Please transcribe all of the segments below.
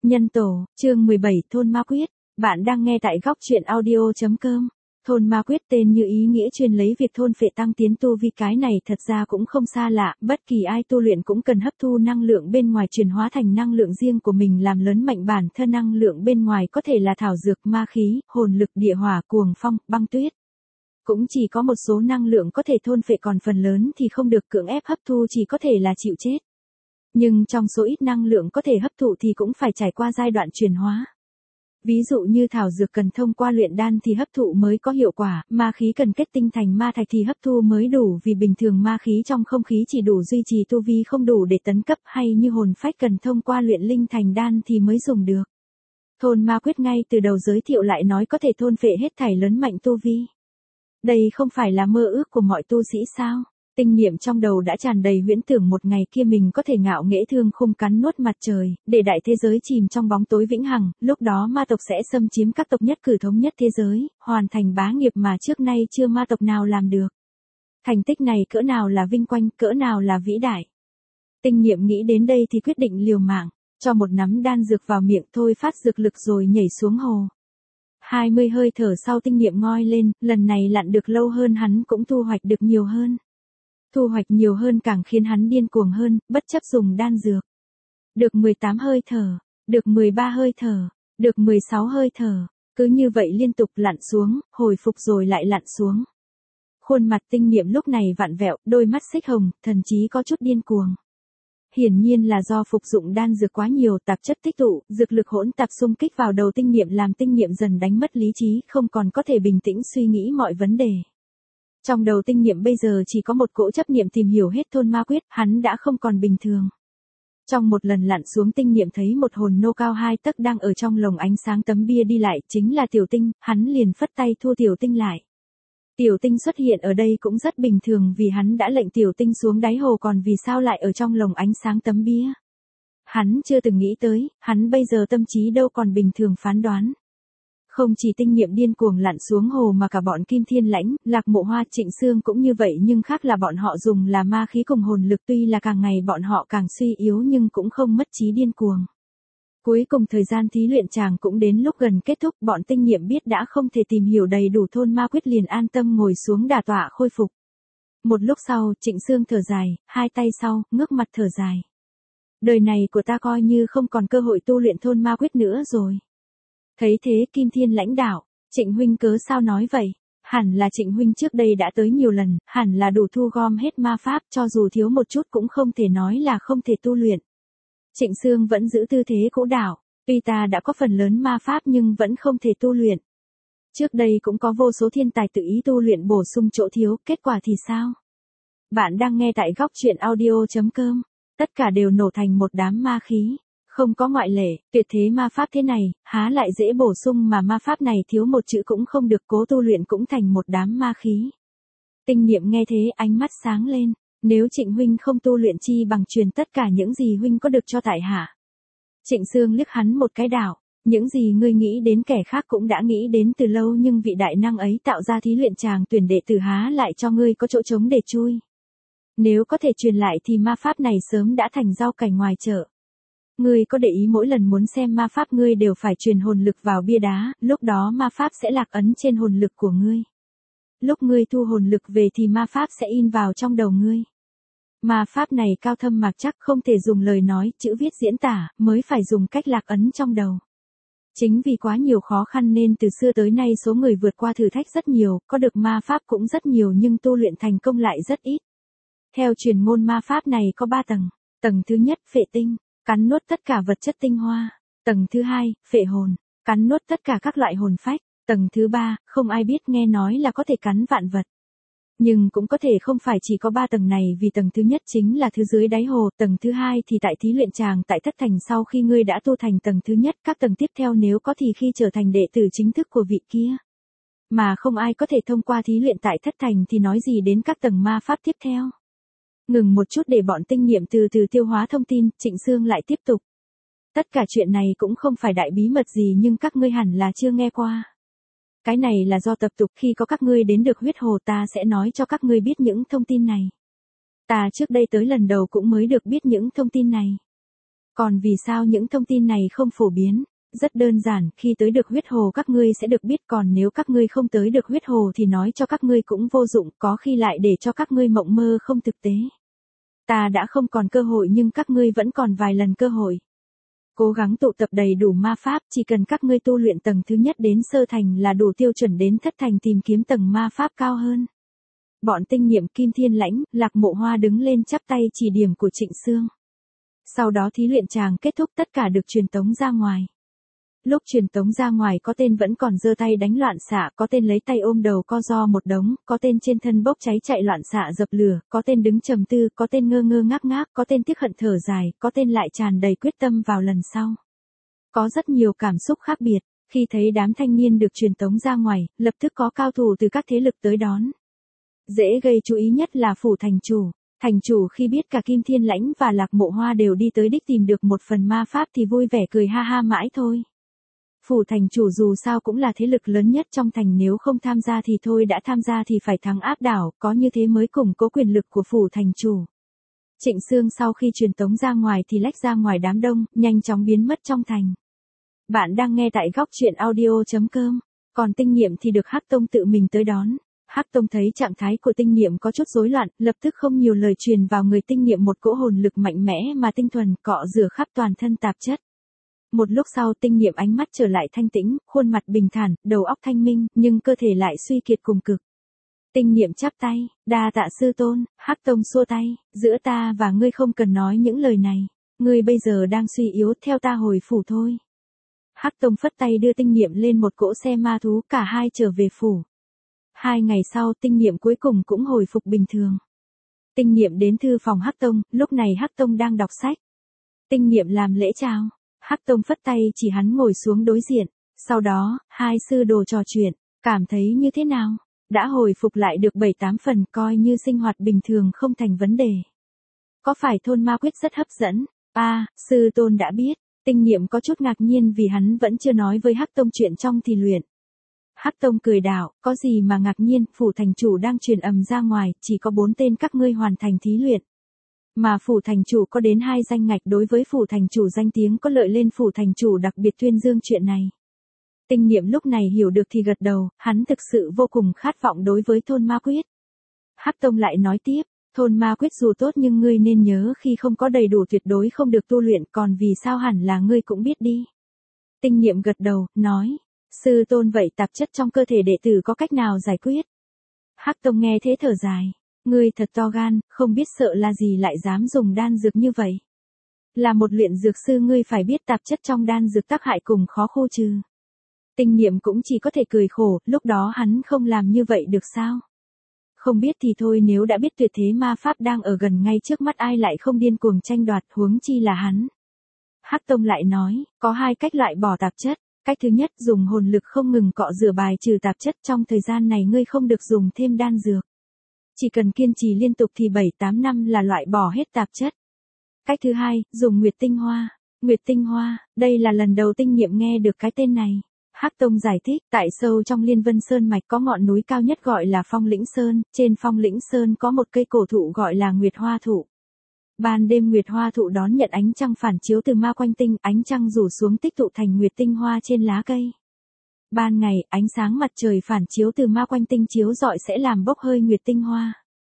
Nhân tổ, chương 17, thôn ma quyết. Bạn đang nghe tại góc truyện audio.com. Thôn ma quyết tên như ý nghĩa truyền lấy việc thôn phệ tăng tiến tu vi, cái này thật ra cũng không xa lạ, bất kỳ ai tu luyện cũng cần hấp thu năng lượng bên ngoài chuyển hóa thành năng lượng riêng của mình, làm lớn mạnh bản thân. Năng lượng bên ngoài có thể là thảo dược, ma khí, hồn lực, địa hỏa, cuồng phong, băng tuyết. Cũng chỉ có một số năng lượng có thể thôn phệ, còn phần lớn thì không được cưỡng ép hấp thu, chỉ có thể là chịu chết. Nhưng trong số ít năng lượng có thể hấp thụ thì cũng phải trải qua giai đoạn chuyển hóa. Ví dụ như thảo dược cần thông qua luyện đan thì hấp thụ mới có hiệu quả, ma khí cần kết tinh thành ma thạch thì hấp thu mới đủ, vì bình thường ma khí trong không khí chỉ đủ duy trì tu vi, không đủ để tấn cấp, hay như hồn phách cần thông qua luyện linh thành đan thì mới dùng được. Thôn ma quyết ngay từ đầu giới thiệu lại nói có thể thôn phệ hết thảy, lớn mạnh tu vi. Đây không phải là mơ ước của mọi tu sĩ sao? Tinh niệm trong đầu đã tràn đầy huyễn tưởng một ngày kia mình có thể ngạo nghễ thương khung cắn nuốt mặt trời, để đại thế giới chìm trong bóng tối vĩnh hằng, lúc đó ma tộc sẽ xâm chiếm các tộc nhất cử thống nhất thế giới, hoàn thành bá nghiệp mà trước nay chưa ma tộc nào làm được. Thành tích này cỡ nào là vinh quang, cỡ nào là vĩ đại. Tinh niệm nghĩ đến đây thì quyết định liều mạng, cho một nắm đan dược vào miệng, thôi phát dược lực rồi nhảy xuống hồ. 20 hơi thở sau, tinh niệm ngoi lên, lần này lặn được lâu hơn, hắn cũng thu hoạch được nhiều hơn. Thu hoạch nhiều hơn càng khiến hắn điên cuồng hơn, bất chấp dùng đan dược. Được 18 hơi thở, được 13 hơi thở, được 16 hơi thở, cứ như vậy liên tục lặn xuống, hồi phục rồi lại lặn xuống. Khuôn mặt tinh niệm lúc này vặn vẹo, đôi mắt xích hồng, thần chí có chút điên cuồng. Hiển nhiên là do phục dụng đan dược quá nhiều, tạp chất tích tụ, dược lực hỗn tạp xung kích vào đầu tinh niệm, làm tinh niệm dần đánh mất lý trí, không còn có thể bình tĩnh suy nghĩ mọi vấn đề. Trong đầu tinh niệm bây giờ chỉ có một cỗ chấp niệm tìm hiểu hết thôn ma quyết, hắn đã không còn bình thường. Trong một lần lặn xuống, tinh niệm thấy một hồn nô cao 2 tấc đang ở trong lồng ánh sáng tấm bia đi lại, chính là Tiểu Tinh, hắn liền phất tay thua Tiểu Tinh lại. Tiểu Tinh xuất hiện ở đây cũng rất bình thường, vì hắn đã lệnh Tiểu Tinh xuống đáy hồ, còn vì sao lại ở trong lồng ánh sáng tấm bia? Hắn chưa từng nghĩ tới, hắn bây giờ tâm trí đâu còn bình thường phán đoán. Không chỉ tinh niệm điên cuồng lặn xuống hồ mà cả bọn Kim Thiên Lãnh, Lạc Mộ Hoa, Trịnh Sương cũng như vậy, nhưng khác là bọn họ dùng là ma khí cùng hồn lực, tuy là càng ngày bọn họ càng suy yếu nhưng cũng không mất trí điên cuồng. Cuối cùng thời gian thí luyện chàng cũng đến lúc gần kết thúc, bọn tinh niệm biết đã không thể tìm hiểu đầy đủ thôn ma quyết, liền an tâm ngồi xuống đả tọa khôi phục. Một lúc sau, Trịnh Sương thở dài, hai tay sau, ngước mặt thở dài. Đời này của ta coi như không còn cơ hội tu luyện thôn ma quyết nữa rồi. Thấy thế Kim Thiên Lãnh đạo, Trịnh huynh cớ sao nói vậy? Hẳn là Trịnh huynh trước đây đã tới nhiều lần, hẳn là đủ thu gom hết ma pháp, cho dù thiếu một chút cũng không thể nói là không thể tu luyện. Trịnh Sương vẫn giữ tư thế cỗ đảo, tuy ta đã có phần lớn ma pháp nhưng vẫn không thể tu luyện. Trước đây cũng có vô số thiên tài tự ý tu luyện bổ sung chỗ thiếu, kết quả thì sao? Bạn đang nghe tại góc truyện audio.com, tất cả đều nổ thành một đám ma khí. Không có ngoại lệ, tuyệt thế ma pháp thế này, há lại dễ bổ sung, mà ma pháp này thiếu một chữ cũng không được, cố tu luyện cũng thành một đám ma khí. Tinh niệm nghe thế ánh mắt sáng lên, nếu Trịnh huynh không tu luyện chi bằng truyền tất cả những gì huynh có được cho tại hạ. Trịnh Sương liếc hắn một cái đảo, những gì ngươi nghĩ đến kẻ khác cũng đã nghĩ đến từ lâu, nhưng vị đại năng ấy tạo ra thí luyện chàng tuyển đệ tử, há lại cho ngươi có chỗ trống để chui. Nếu có thể truyền lại thì ma pháp này sớm đã thành rau cải ngoài chợ. Ngươi có để ý mỗi lần muốn xem ma pháp ngươi đều phải truyền hồn lực vào bia đá, lúc đó ma pháp sẽ lạc ấn trên hồn lực của ngươi. Lúc ngươi thu hồn lực về thì ma pháp sẽ in vào trong đầu ngươi. Ma pháp này cao thâm mạc chắc, không thể dùng lời nói, chữ viết diễn tả, mới phải dùng cách lạc ấn trong đầu. Chính vì quá nhiều khó khăn nên từ xưa tới nay số người vượt qua thử thách rất nhiều, có được ma pháp cũng rất nhiều nhưng tu luyện thành công lại rất ít. Theo truyền ngôn ma pháp này có 3 tầng. Tầng thứ nhất, phệ tinh, cắn nuốt tất cả vật chất tinh hoa. Tầng thứ hai, phệ hồn, cắn nuốt tất cả các loại hồn phách. Tầng thứ ba, không ai biết, nghe nói là có thể cắn vạn vật. Nhưng cũng có thể không phải chỉ có 3 tầng này, vì tầng thứ nhất chính là thứ dưới đáy hồ, tầng thứ hai thì tại thí luyện tràng tại Thất Thành. Sau khi ngươi đã tu thành tầng thứ nhất, các tầng tiếp theo nếu có thì khi trở thành đệ tử chính thức của vị kia. Mà không ai có thể thông qua thí luyện tại Thất Thành thì nói gì đến các tầng ma pháp tiếp theo. Ngừng một chút để bọn tinh niệm từ từ tiêu hóa thông tin, Trịnh Sương lại tiếp tục. Tất cả chuyện này cũng không phải đại bí mật gì nhưng các ngươi hẳn là chưa nghe qua. Cái này là do tập tục, khi có các ngươi đến được huyết hồ ta sẽ nói cho các ngươi biết những thông tin này. Ta trước đây tới lần đầu cũng mới được biết những thông tin này. Còn vì sao những thông tin này không phổ biến? Rất đơn giản, khi tới được huyết hồ các ngươi sẽ được biết, còn nếu các ngươi không tới được huyết hồ thì nói cho các ngươi cũng vô dụng, có khi lại để cho các ngươi mộng mơ không thực tế. Ta đã không còn cơ hội nhưng các ngươi vẫn còn vài lần cơ hội. Cố gắng tụ tập đầy đủ ma pháp, chỉ cần các ngươi tu luyện tầng thứ nhất đến sơ thành là đủ tiêu chuẩn đến thất thành tìm kiếm tầng ma pháp cao hơn. Bọn tinh nhiệm Kim Thiên Lãnh, Lạc Mộ Hoa đứng lên chắp tay chỉ điểm của Trịnh Sương. Sau đó thí luyện chàng kết thúc, tất cả được truyền tống ra ngoài. Lúc truyền tống ra ngoài có tên vẫn còn giơ tay đánh loạn xạ, có tên lấy tay ôm đầu co ro một đống, có tên trên thân bốc cháy chạy loạn xạ dập lửa, có tên đứng trầm tư, có tên ngơ ngơ ngác ngác, có tên tiếc hận thở dài, có tên lại tràn đầy quyết tâm vào lần sau. Có rất nhiều cảm xúc khác biệt, khi thấy đám thanh niên được truyền tống ra ngoài, lập tức có cao thủ từ các thế lực tới đón. Dễ gây chú ý nhất là phủ thành chủ. Thành chủ khi biết cả Kim Thiên Lãnh và Lạc Mộ Hoa đều đi tới đích tìm được một phần ma pháp thì vui vẻ cười ha ha mãi thôi. Phủ thành chủ dù sao cũng là thế lực lớn nhất trong thành, nếu không tham gia thì thôi, đã tham gia thì phải thắng áp đảo, có như thế mới củng cố quyền lực của phủ thành chủ. Trịnh Sương sau khi truyền tống ra ngoài thì lách ra ngoài đám đông, nhanh chóng biến mất trong thành. Bạn đang nghe tại góc truyện audio.com, còn tinh nhiệm thì được Hắc Tông tự mình tới đón. Hắc Tông thấy trạng thái của tinh nhiệm có chút rối loạn, lập tức không nhiều lời truyền vào người tinh nhiệm một cỗ hồn lực mạnh mẽ mà tinh thuần cọ rửa khắp toàn thân tạp chất. Một lúc sau tinh nhiệm ánh mắt trở lại thanh tĩnh, khuôn mặt bình thản, đầu óc thanh minh, nhưng cơ thể lại suy kiệt cùng cực. Tinh nhiệm chắp tay, đa tạ sư tôn. Hắc Tông xua tay, giữa ta và ngươi không cần nói những lời này. Ngươi bây giờ đang suy yếu, theo ta hồi phủ thôi. Hắc Tông phất tay đưa tinh nhiệm lên một cỗ xe ma thú, cả hai trở về phủ. 2 ngày sau tinh nhiệm cuối cùng cũng hồi phục bình thường. Tinh nhiệm đến thư phòng Hắc Tông, lúc này Hắc Tông đang đọc sách. Tinh nhiệm làm lễ chào. Hắc Tông phất tay chỉ hắn ngồi xuống đối diện. Sau đó, hai sư đồ trò chuyện, cảm thấy như thế nào? Đã hồi phục lại được 7-8 phần, coi như sinh hoạt bình thường không thành vấn đề. Có phải thôn ma quyết rất hấp dẫn? Sư tôn đã biết. Tinh nhiệm có chút ngạc nhiên vì hắn vẫn chưa nói với Hắc Tông chuyện trong thì luyện. Hắc Tông cười đạo, có gì mà ngạc nhiên, phủ thành chủ đang truyền ầm ra ngoài, chỉ có 4 tên các ngươi hoàn thành thí luyện. Mà phủ thành chủ có đến 2 danh ngạch, đối với phủ thành chủ danh tiếng có lợi lên phủ thành chủ đặc biệt tuyên dương chuyện này. Tinh nhiệm lúc này hiểu được thì gật đầu, hắn thực sự vô cùng khát vọng đối với thôn ma quyết. Hắc Tông lại nói tiếp, thôn ma quyết dù tốt nhưng ngươi nên nhớ khi không có đầy đủ tuyệt đối không được tu luyện, còn vì sao hẳn là ngươi cũng biết đi. Tinh nhiệm gật đầu, nói. Sư tôn vậy tạp chất trong cơ thể đệ tử có cách nào giải quyết? Hắc Tông nghe thế thở dài. Ngươi thật to gan, không biết sợ là gì lại dám dùng đan dược như vậy. Là một luyện dược sư ngươi phải biết tạp chất trong đan dược tác hại cùng khó khô trừ. Tinh nhiệm cũng chỉ có thể cười khổ, lúc đó hắn không làm như vậy được sao? Không biết thì thôi, nếu đã biết tuyệt thế ma pháp đang ở gần ngay trước mắt ai lại không điên cuồng tranh đoạt, huống chi là hắn. Hắc Tông lại nói, có 2 cách loại bỏ tạp chất. Cách thứ nhất, dùng hồn lực không ngừng cọ rửa bài trừ tạp chất, trong thời gian này ngươi không được dùng thêm đan dược. Chỉ cần kiên trì liên tục thì 7-8 năm là loại bỏ hết tạp chất. Cách thứ hai, dùng Nguyệt Tinh Hoa. Nguyệt Tinh Hoa, đây là lần đầu tinh nhiệm nghe được cái tên này. Hắc Tông giải thích, tại sâu trong Liên Vân Sơn mạch có ngọn núi cao nhất gọi là Phong Lĩnh Sơn, trên Phong Lĩnh Sơn có một cây cổ thụ gọi là Nguyệt Hoa thụ. Ban đêm Nguyệt Hoa thụ đón nhận ánh trăng phản chiếu từ ma quanh tinh, ánh trăng rủ xuống tích tụ thành Nguyệt Tinh Hoa trên lá cây. Ban ngày, ánh sáng mặt trời phản chiếu từ ma quanh tinh chiếu rọi sẽ làm bốc hơi Nguyệt Tinh Hoa.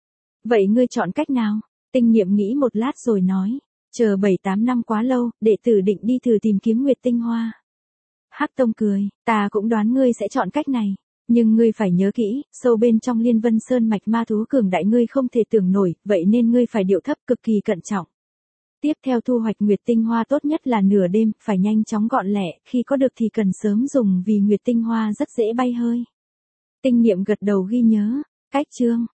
Vậy ngươi chọn cách nào? Tinh nhiệm nghĩ một lát rồi nói, chờ 7-8 năm quá lâu, đệ tử định đi thử tìm kiếm Nguyệt Tinh Hoa. Hắc Tông cười, ta cũng đoán ngươi sẽ chọn cách này. Nhưng ngươi phải nhớ kỹ, sâu bên trong Liên Vân Sơn mạch ma thú cường đại ngươi không thể tưởng nổi, vậy nên ngươi phải điệu thấp cực kỳ cẩn trọng. Tiếp theo thu hoạch Nguyệt Tinh Hoa tốt nhất là nửa đêm, phải nhanh chóng gọn lẹ, khi có được thì cần sớm dùng vì Nguyệt Tinh Hoa rất dễ bay hơi. Tinh nhiệm gật đầu ghi nhớ, cách chương.